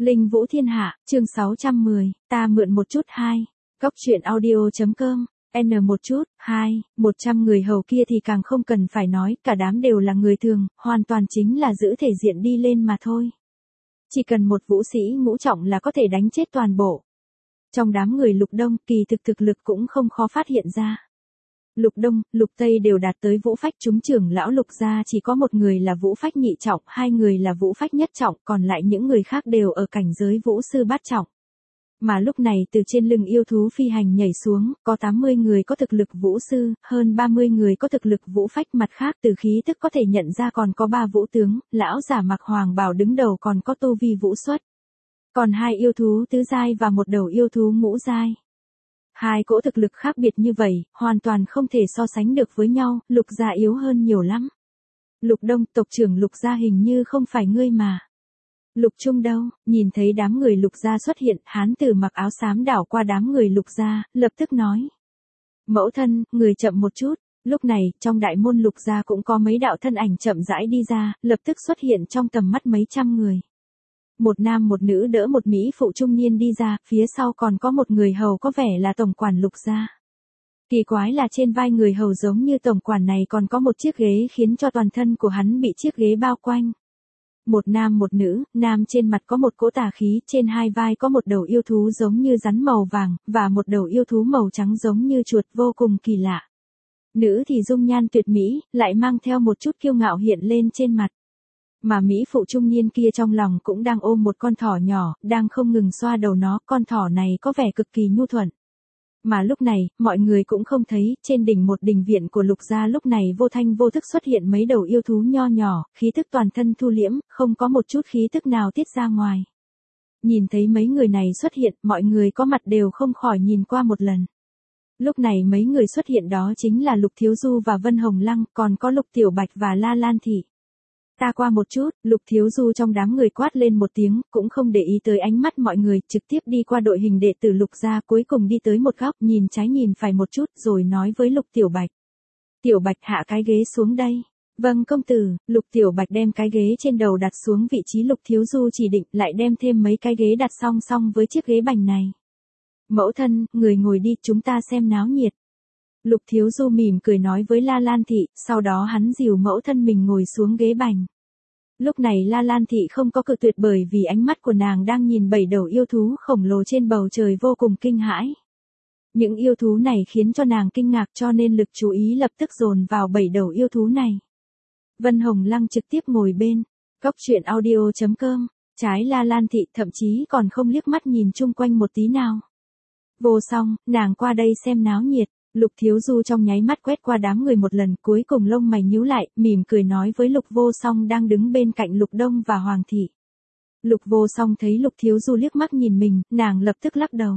Linh Vũ Thiên Hạ, chương 610, ta mượn một chút 2. Góc truyện audio.com, N một chút, 2, 100 người hầu kia thì càng không cần phải nói, cả đám đều là người thường, hoàn toàn chính là giữ thể diện đi lên mà thôi. Chỉ cần một vũ sĩ ngũ trọng là có thể đánh chết toàn bộ. Trong đám người Lục Đông, kỳ thực lực cũng không khó phát hiện ra. Lục Đông, Lục Tây đều đạt tới vũ phách, chúng trưởng lão Lục gia chỉ có một người là vũ phách nhị trọng, 2 người là vũ phách nhất trọng, còn lại những người khác đều ở cảnh giới vũ sư bát trọng. Mà lúc này từ trên lưng yêu thú phi hành nhảy xuống, có 80 người có thực lực vũ sư, hơn 30 người có thực lực vũ phách, mặt khác từ khí tức có thể nhận ra còn có 3 vũ tướng, lão giả mặc hoàng bào đứng đầu còn có tu vi vũ xuất. Còn 2 yêu thú tứ giai và một đầu yêu thú ngũ giai. 2 cỗ thực lực khác biệt như vậy, hoàn toàn không thể so sánh được với nhau, Lục gia yếu hơn nhiều lắm. Lục Đông, tộc trưởng Lục gia hình như không phải ngươi mà. Lục Trung đâu, nhìn thấy đám người Lục gia xuất hiện, hán tử mặc áo xám đảo qua đám người Lục gia, lập tức nói. Mẫu thân, người chậm một chút. Lúc này, trong đại môn Lục gia cũng có mấy đạo thân ảnh chậm rãi đi ra, lập tức xuất hiện trong tầm mắt mấy trăm người. Một nam một nữ đỡ một mỹ phụ trung niên đi ra, phía sau còn có một người hầu có vẻ là tổng quản Lục gia. Kỳ quái là trên vai người hầu giống như tổng quản này còn có một chiếc ghế khiến cho toàn thân của hắn bị chiếc ghế bao quanh. Một nam một nữ, nam trên mặt có một cỗ tà khí, trên hai vai có một đầu yêu thú giống như rắn màu vàng, và một đầu yêu thú màu trắng giống như chuột, vô cùng kỳ lạ. Nữ thì dung nhan tuyệt mỹ, lại mang theo một chút kiêu ngạo hiện lên trên mặt. Mà mỹ phụ trung niên kia trong lòng cũng đang ôm một con thỏ nhỏ, đang không ngừng xoa đầu nó, con thỏ này có vẻ cực kỳ nhu thuận. Mà lúc này, mọi người cũng không thấy, trên đỉnh một đình viện của Lục gia lúc này vô thanh vô thức xuất hiện mấy đầu yêu thú nho nhỏ, khí tức toàn thân thu liễm, không có một chút khí tức nào tiết ra ngoài. Nhìn thấy mấy người này xuất hiện, mọi người có mặt đều không khỏi nhìn qua một lần. Lúc này mấy người xuất hiện đó chính là Lục Thiếu Du và Vân Hồng Lăng, còn có Lục Tiểu Bạch và La Lan Thị. Ta qua một chút, Lục Thiếu Du trong đám người quát lên một tiếng, cũng không để ý tới ánh mắt mọi người, trực tiếp đi qua đội hình đệ tử Lục gia, cuối cùng đi tới một góc, nhìn trái nhìn phải một chút, rồi nói với Lục Tiểu Bạch. Tiểu Bạch hạ cái ghế xuống đây. Vâng công tử, Lục Tiểu Bạch đem cái ghế trên đầu đặt xuống vị trí Lục Thiếu Du chỉ định, lại đem thêm mấy cái ghế đặt song song với chiếc ghế bành này. Mẫu thân, người ngồi đi, chúng ta xem náo nhiệt. Lục Thiếu Du mỉm cười nói với La Lan Thị, sau đó hắn dìu mẫu thân mình ngồi xuống ghế bành. Lúc này La Lan Thị không có cự tuyệt bởi vì ánh mắt của nàng đang nhìn 7 đầu yêu thú khổng lồ trên bầu trời vô cùng kinh hãi. Những yêu thú này khiến cho nàng kinh ngạc cho nên lực chú ý lập tức dồn vào 7 đầu yêu thú này. Vân Hồng Lăng trực tiếp ngồi bên, góc truyện audio.com, trái La Lan Thị thậm chí còn không liếc mắt nhìn chung quanh một tí nào. Vô song, nàng qua đây xem náo nhiệt. Lục Thiếu Du trong nháy mắt quét qua đám người một lần, cuối cùng lông mày nhíu lại, mỉm cười nói với Lục Vô Song đang đứng bên cạnh Lục Đông và Hoàng Thị. Lục Vô Song thấy Lục Thiếu Du liếc mắt nhìn mình, nàng lập tức lắc đầu.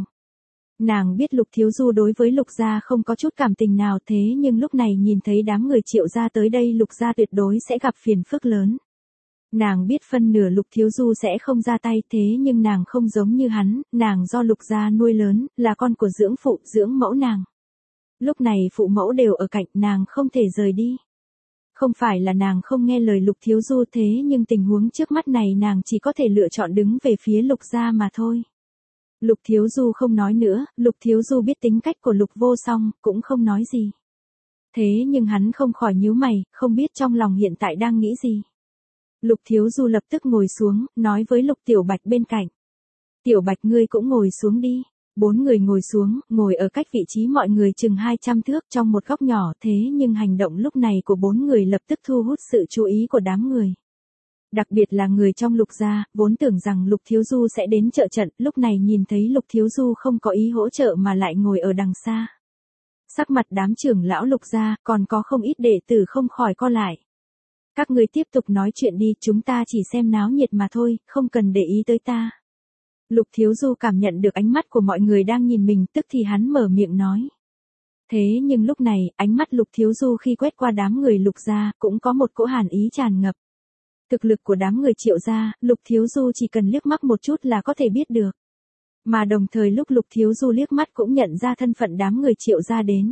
Nàng biết Lục Thiếu Du đối với Lục gia không có chút cảm tình nào, thế nhưng lúc này nhìn thấy đám người Triệu gia tới đây, Lục gia tuyệt đối sẽ gặp phiền phức lớn. Nàng biết phân nửa Lục Thiếu Du sẽ không ra tay, thế nhưng nàng không giống như hắn, nàng do Lục gia nuôi lớn, là con của dưỡng phụ, dưỡng mẫu nàng. Lúc này phụ mẫu đều ở cạnh, nàng không thể rời đi. Không phải là nàng không nghe lời Lục Thiếu Du, thế nhưng tình huống trước mắt này nàng chỉ có thể lựa chọn đứng về phía Lục gia mà thôi. Lục Thiếu Du không nói nữa, Lục Thiếu Du biết tính cách của Lục Vô Song, cũng không nói gì. Thế nhưng hắn không khỏi nhíu mày, không biết trong lòng hiện tại đang nghĩ gì. Lục Thiếu Du lập tức ngồi xuống, nói với Lục Tiểu Bạch bên cạnh. Tiểu Bạch ngươi cũng ngồi xuống đi. 4 người ngồi xuống, ngồi ở cách vị trí mọi người chừng 200 thước trong một góc nhỏ, thế nhưng hành động lúc này của 4 người lập tức thu hút sự chú ý của đám người. Đặc biệt là người trong Lục gia, vốn tưởng rằng Lục Thiếu Du sẽ đến trợ trận, lúc này nhìn thấy Lục Thiếu Du không có ý hỗ trợ mà lại ngồi ở đằng xa. Sắc mặt đám trưởng lão Lục gia, còn có không ít đệ tử không khỏi co lại. Các ngươi tiếp tục nói chuyện đi, chúng ta chỉ xem náo nhiệt mà thôi, không cần để ý tới ta. Lục Thiếu Du cảm nhận được ánh mắt của mọi người đang nhìn mình, tức thì hắn mở miệng nói. Thế nhưng lúc này, ánh mắt Lục Thiếu Du khi quét qua đám người Lục gia, cũng có một cỗ hàn ý tràn ngập. Thực lực của đám người Triệu gia, Lục Thiếu Du chỉ cần liếc mắt một chút là có thể biết được. Mà đồng thời lúc Lục Thiếu Du liếc mắt cũng nhận ra thân phận đám người Triệu gia đến.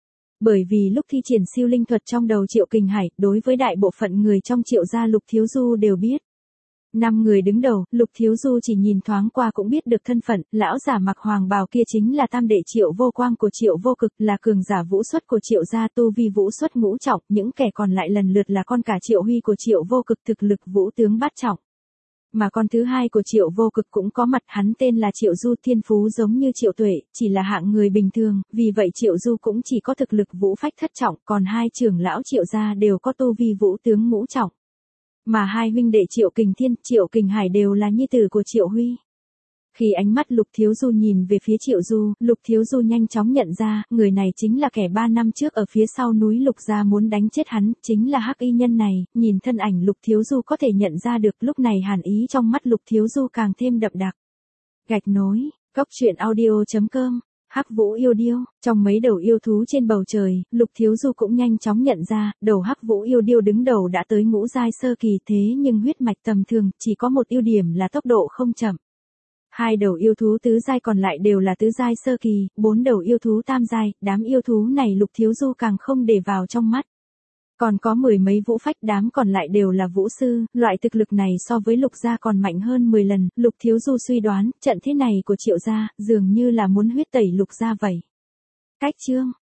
Bởi vì lúc thi triển siêu linh thuật trong đầu Triệu Kình Hải, đối với đại bộ phận người trong Triệu gia Lục Thiếu Du đều biết. 5 người đứng đầu, Lục Thiếu Du chỉ nhìn thoáng qua cũng biết được thân phận, lão giả mặc hoàng bào kia chính là tam đệ Triệu Vô Quang của Triệu Vô Cực, là cường giả vũ xuất của Triệu gia, tu vi vũ xuất ngũ trọng, những kẻ còn lại lần lượt là con cả Triệu Huy của Triệu Vô Cực, thực lực vũ tướng bát trọng. Mà con thứ hai của Triệu Vô Cực cũng có mặt, hắn tên là Triệu Du, thiên phú giống như Triệu Tuệ, chỉ là hạng người bình thường, vì vậy Triệu Du cũng chỉ có thực lực vũ phách thất trọng, còn hai trưởng lão Triệu gia đều có tu vi vũ tướng ngũ trọng. Mà hai huynh đệ Triệu Kình Thiên, Triệu Kình Hải đều là nhi tử của Triệu Huy. Khi ánh mắt Lục Thiếu Du nhìn về phía Triệu Du, Lục Thiếu Du nhanh chóng nhận ra, người này chính là kẻ 3 năm trước ở phía sau núi Lục gia muốn đánh chết hắn, chính là Hắc Y Nhân này, nhìn thân ảnh Lục Thiếu Du có thể nhận ra được, lúc này hàn ý trong mắt Lục Thiếu Du càng thêm đậm đặc. Gạch nối, coctruyện.audio.com. Hắc Vũ Yêu Điêu, trong mấy đầu yêu thú trên bầu trời, Lục Thiếu Du cũng nhanh chóng nhận ra, đầu Hắc Vũ Yêu Điêu đứng đầu đã tới ngũ giai sơ kỳ, thế nhưng huyết mạch tầm thường, chỉ có một ưu điểm là tốc độ không chậm. Hai đầu yêu thú tứ giai còn lại đều là tứ giai sơ kỳ, 4 đầu yêu thú tam giai, đám yêu thú này Lục Thiếu Du càng không để vào trong mắt. Còn có 10 mấy vũ phách, đám còn lại đều là vũ sư, loại thực lực này so với Lục gia còn mạnh hơn 10 lần, Lục Thiếu Du suy đoán, trận thế này của Triệu gia, dường như là muốn huyết tẩy Lục gia vậy. Cách chương